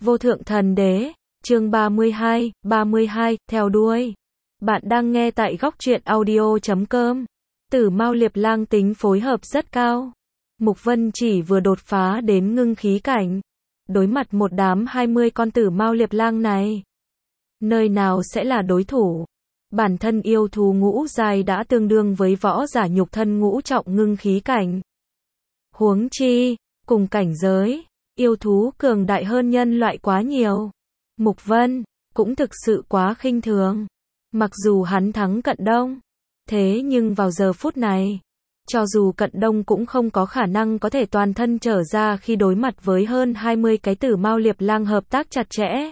Vô thượng thần đế, chương 32, theo đuôi. Bạn đang nghe tại góc truyện audio.com. Tử Mao Liệp Lang tính phối hợp rất cao. Mục Vân chỉ vừa đột phá đến ngưng khí cảnh. Đối mặt một đám 20 con Tử Mao Liệp Lang này. Nơi nào sẽ là đối thủ? Bản thân yêu thú ngũ giai đã tương đương với võ giả nhục thân ngũ trọng ngưng khí cảnh. Huống chi, cùng cảnh giới, yêu thú cường đại hơn nhân loại quá nhiều. Mục Vân cũng thực sự quá khinh thường. Mặc dù hắn thắng Cận Đông, thế nhưng vào giờ phút này, cho dù Cận Đông cũng không có khả năng có thể toàn thân trở ra khi đối mặt với hơn 20 cái Tử Mao Liệp Lang hợp tác chặt chẽ.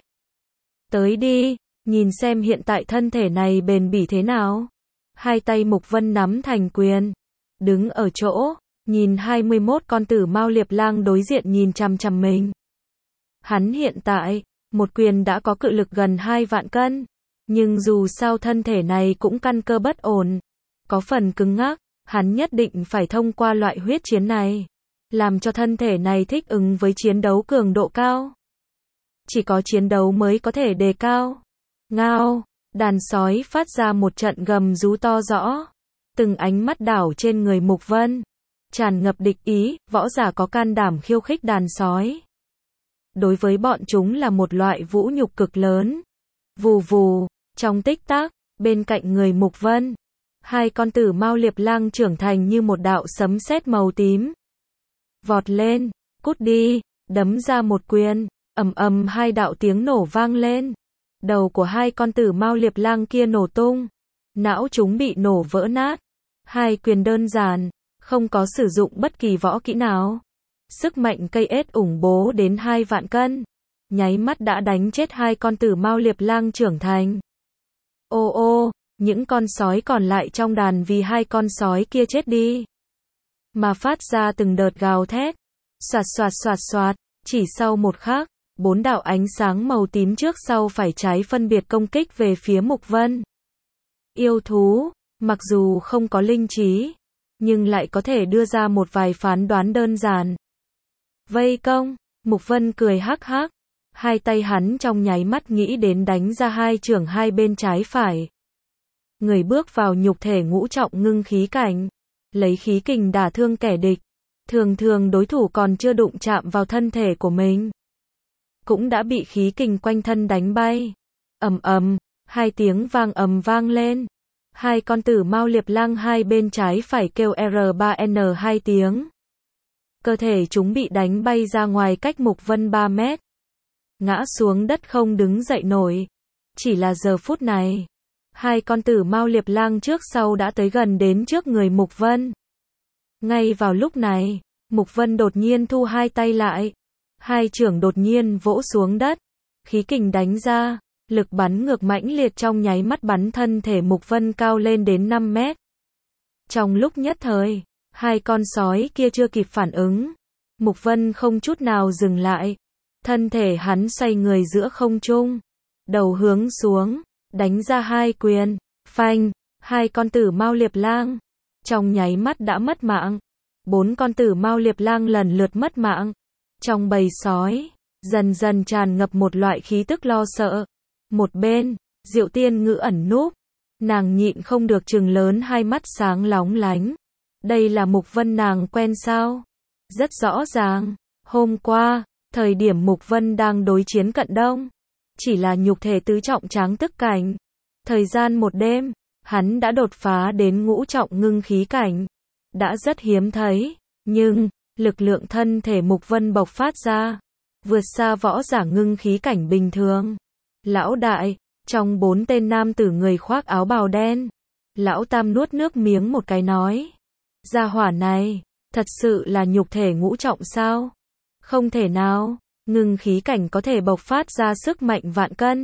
Tới đi, nhìn xem hiện tại thân thể này bền bỉ thế nào. Hai tay Mục Vân nắm thành quyền, đứng ở chỗ, nhìn 21 con Tử Mao Liệp Lang đối diện nhìn chằm chằm mình. Hắn hiện tại, một quyền đã có cự lực gần 2 vạn cân, nhưng dù sao thân thể này cũng căn cơ bất ổn, có phần cứng ngắc, hắn nhất định phải thông qua loại huyết chiến này, làm cho thân thể này thích ứng với chiến đấu cường độ cao. Chỉ có chiến đấu mới có thể đề cao. Ngao, đàn sói phát ra một trận gầm rú to rõ, từng ánh mắt đảo trên người Mục Vân, tràn ngập địch ý, võ giả có can đảm khiêu khích đàn sói. Đối với bọn chúng là một loại vũ nhục cực lớn. Vù vù, trong tích tắc, bên cạnh người Mục Vân, hai con Tử Mao Liệp Lang trưởng thành như một đạo sấm sét màu tím. Vọt lên, cút đi, đấm ra một quyền, ầm ầm hai đạo tiếng nổ vang lên. Đầu của hai con Tử Mao Liệp Lang kia nổ tung, não chúng bị nổ vỡ nát. Hai quyền đơn giản, không có sử dụng bất kỳ võ kỹ nào. Sức mạnh cây ết ủng bố đến 2 vạn cân, nháy mắt đã đánh chết hai con Tử Mao Liệp Lang trưởng thành. Ô ô, những con sói còn lại trong đàn vì hai con sói kia chết đi mà phát ra từng đợt gào thét. Xoạt xoạt xoạt xoạt, chỉ sau một khắc, 4 đạo ánh sáng màu tím trước sau phải trái phân biệt công kích về phía Mục Vân. Yêu thú, mặc dù không có linh trí, nhưng lại có thể đưa ra một vài phán đoán đơn giản. Vây công, Mục Vân cười hắc hắc, hai tay hắn trong nháy mắt nghĩ đến đánh ra hai chưởng hai bên trái phải. Người bước vào nhục thể ngũ trọng ngưng khí cảnh, lấy khí kình đả thương kẻ địch, thường thường đối thủ còn chưa đụng chạm vào thân thể của mình, cũng đã bị khí kình quanh thân đánh bay. Ầm ầm, hai tiếng vang ầm vang lên. Hai con Tử Mao Liệp Lang hai bên trái phải kêu R3N hai tiếng. Cơ thể chúng bị đánh bay ra ngoài cách Mục Vân 3 mét. Ngã xuống đất không đứng dậy nổi. Chỉ là giờ phút này, hai con Tử Mao Liệp Lang trước sau đã tới gần đến trước người Mục Vân. Ngay vào lúc này, Mục Vân đột nhiên thu hai tay lại. Hai chưởng đột nhiên vỗ xuống đất. Khí kình đánh ra, lực bắn ngược mãnh liệt trong nháy mắt bắn thân thể Mục Vân cao lên đến 5 mét. Trong lúc nhất thời, hai con sói kia chưa kịp phản ứng. Mục Vân không chút nào dừng lại. Thân thể hắn xoay người giữa không trung, đầu hướng xuống, đánh ra hai quyền. Phanh, hai con Tử Mao Liệp Lang trong nháy mắt đã mất mạng. 4 con Tử Mao Liệp Lang lần lượt mất mạng. Trong bầy sói, dần dần tràn ngập một loại khí tức lo sợ. Một bên, Diệu Tiên Ngữ ẩn núp, nàng nhịn không được trừng lớn hai mắt sáng lóng lánh. Đây là Mục Vân nàng quen sao? Rất rõ ràng, hôm qua, thời điểm Mục Vân đang đối chiến Cận Đông, chỉ là nhục thể tứ trọng tráng tức cảnh. Thời gian một đêm, hắn đã đột phá đến ngũ trọng ngưng khí cảnh. Đã rất hiếm thấy, nhưng, lực lượng thân thể Mục Vân bộc phát ra, vượt xa võ giả ngưng khí cảnh bình thường. Lão đại, trong 4 tên nam tử người khoác áo bào đen, Lão Tam nuốt nước miếng một cái nói. Gia hỏa này, thật sự là nhục thể ngũ trọng sao? Không thể nào, ngưng khí cảnh có thể bộc phát ra sức mạnh vạn cân.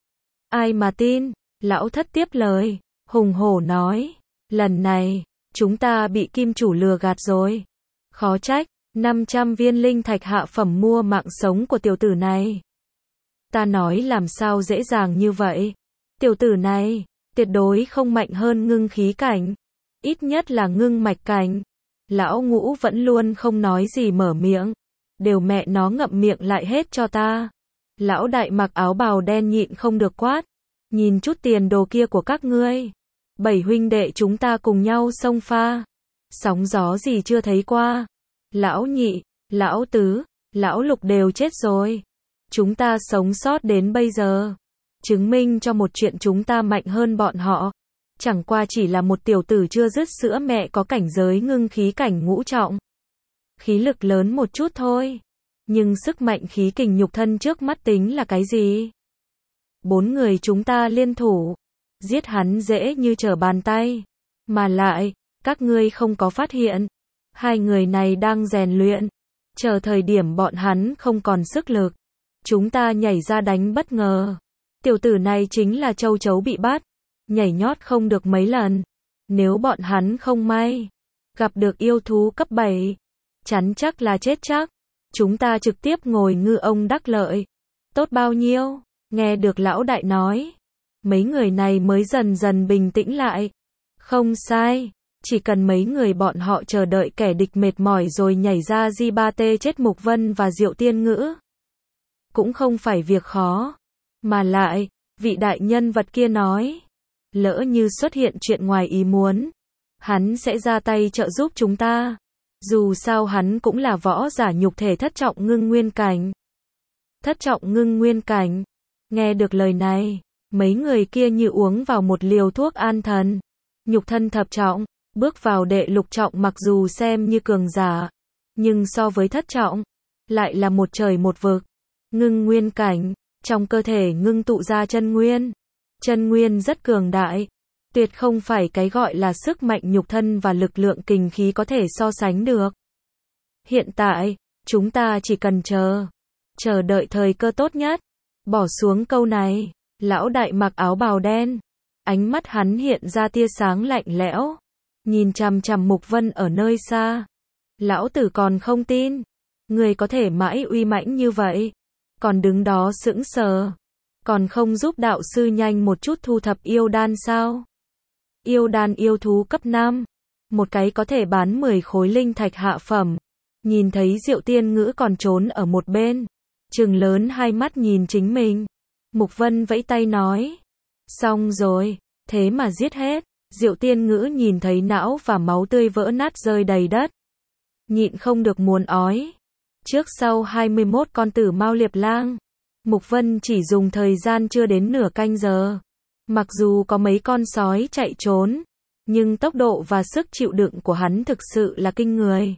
Ai mà tin? Lão Thất tiếp lời, hùng hổ nói. Lần này, chúng ta bị kim chủ lừa gạt rồi. Khó trách, 500 viên linh thạch hạ phẩm mua mạng sống của tiểu tử này. Ta nói làm sao dễ dàng như vậy. Tiểu tử này, tuyệt đối không mạnh hơn ngưng khí cảnh. Ít nhất là ngưng mạch cảnh. Lão Ngũ vẫn luôn không nói gì mở miệng. Đều mẹ nó ngậm miệng lại hết cho ta. Lão đại mặc áo bào đen nhịn không được quát. Nhìn chút tiền đồ kia của các ngươi. 7 huynh đệ chúng ta cùng nhau xông pha. Sóng gió gì chưa thấy qua. Lão nhị, lão tứ, lão lục đều chết rồi. Chúng ta sống sót đến bây giờ. Chứng minh cho một chuyện chúng ta mạnh hơn bọn họ. Chẳng qua chỉ là một tiểu tử chưa dứt sữa mẹ có cảnh giới ngưng khí cảnh ngũ trọng. Khí lực lớn một chút thôi. Nhưng sức mạnh khí kình nhục thân trước mắt tính là cái gì? 4 người chúng ta liên thủ. Giết hắn dễ như trở bàn tay. Mà lại, các ngươi không có phát hiện. 2 người này đang rèn luyện. Chờ thời điểm bọn hắn không còn sức lực. Chúng ta nhảy ra đánh bất ngờ. Tiểu tử này chính là châu chấu bị bắt. Nhảy nhót không được mấy lần. Nếu bọn hắn không may gặp được yêu thú cấp 7, chắn chắc là chết chắc. Chúng ta trực tiếp ngồi ngư ông đắc lợi. Tốt bao nhiêu? Nghe được lão đại nói. Mấy người này mới dần dần bình tĩnh lại. Không sai. Chỉ cần mấy người bọn họ chờ đợi kẻ địch mệt mỏi rồi nhảy ra Di3T chết Mục Vân và Diệu Tiên Ngữ. Cũng không phải việc khó. Mà lại, vị đại nhân vật kia nói. Lỡ như xuất hiện chuyện ngoài ý muốn. Hắn sẽ ra tay trợ giúp chúng ta. Dù sao hắn cũng là võ giả nhục thể thất trọng ngưng nguyên cảnh. Thất trọng ngưng nguyên cảnh. Nghe được lời này, mấy người kia như uống vào một liều thuốc an thần. Nhục thân thập trọng, bước vào đệ lục trọng mặc dù xem như cường giả, nhưng so với thất trọng, lại là một trời một vực. Ngưng nguyên cảnh, trong cơ thể ngưng tụ ra chân nguyên. Chân nguyên rất cường đại, tuyệt không phải cái gọi là sức mạnh nhục thân và lực lượng kình khí có thể so sánh được. Hiện tại, chúng ta chỉ cần chờ đợi thời cơ tốt nhất. Bỏ xuống câu này, lão đại mặc áo bào đen, ánh mắt hắn hiện ra tia sáng lạnh lẽo, nhìn chằm chằm Mục Vân ở nơi xa. Lão tử còn không tin, người có thể mãi uy mãnh như vậy, còn đứng đó sững sờ, còn không giúp đạo sư nhanh một chút thu thập yêu đan sao? Yêu đan yêu thú cấp 5, một cái có thể bán 10 khối linh thạch hạ phẩm. Nhìn thấy Diệu Tiên Ngữ còn trốn ở một bên, trừng lớn hai mắt nhìn chính mình. Mục Vân vẫy tay nói, xong rồi, thế mà giết hết. Diệu Tiên Ngữ nhìn thấy não và máu tươi vỡ nát rơi đầy đất, nhịn không được muốn ói. Trước sau 21 con tử mao liệp lang, Mục Vân chỉ dùng thời gian chưa đến nửa canh giờ. Mặc dù có mấy con sói chạy trốn, nhưng tốc độ và sức chịu đựng của hắn thực sự là kinh người.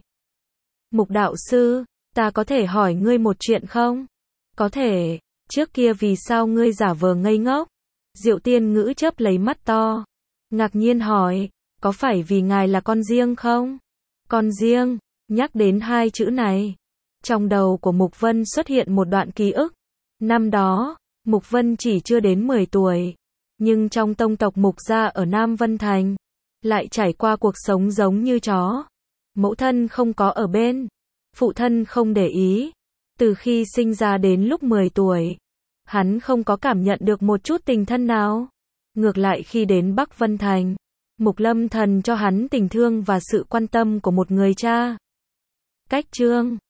Mục đạo sư, ta có thể hỏi ngươi một chuyện không? Có thể. Trước kia vì sao ngươi giả vờ ngây ngốc? Diệu Tiên Ngữ chớp lấy mắt to, ngạc nhiên hỏi, có phải vì ngài là con riêng không? Con riêng, nhắc đến 2 chữ này, trong đầu của Mục Vân xuất hiện một đoạn ký ức. Năm đó, Mục Vân chỉ chưa đến 10 tuổi, nhưng trong tông tộc Mục gia ở Nam Vân Thành, lại trải qua cuộc sống giống như chó. Mẫu thân không có ở bên, phụ thân không để ý. Từ khi sinh ra đến lúc 10 tuổi, hắn không có cảm nhận được một chút tình thân nào. Ngược lại khi đến Bắc Vân Thành, Mục Lâm Thần cho hắn tình thương và sự quan tâm của một người cha. Cách chương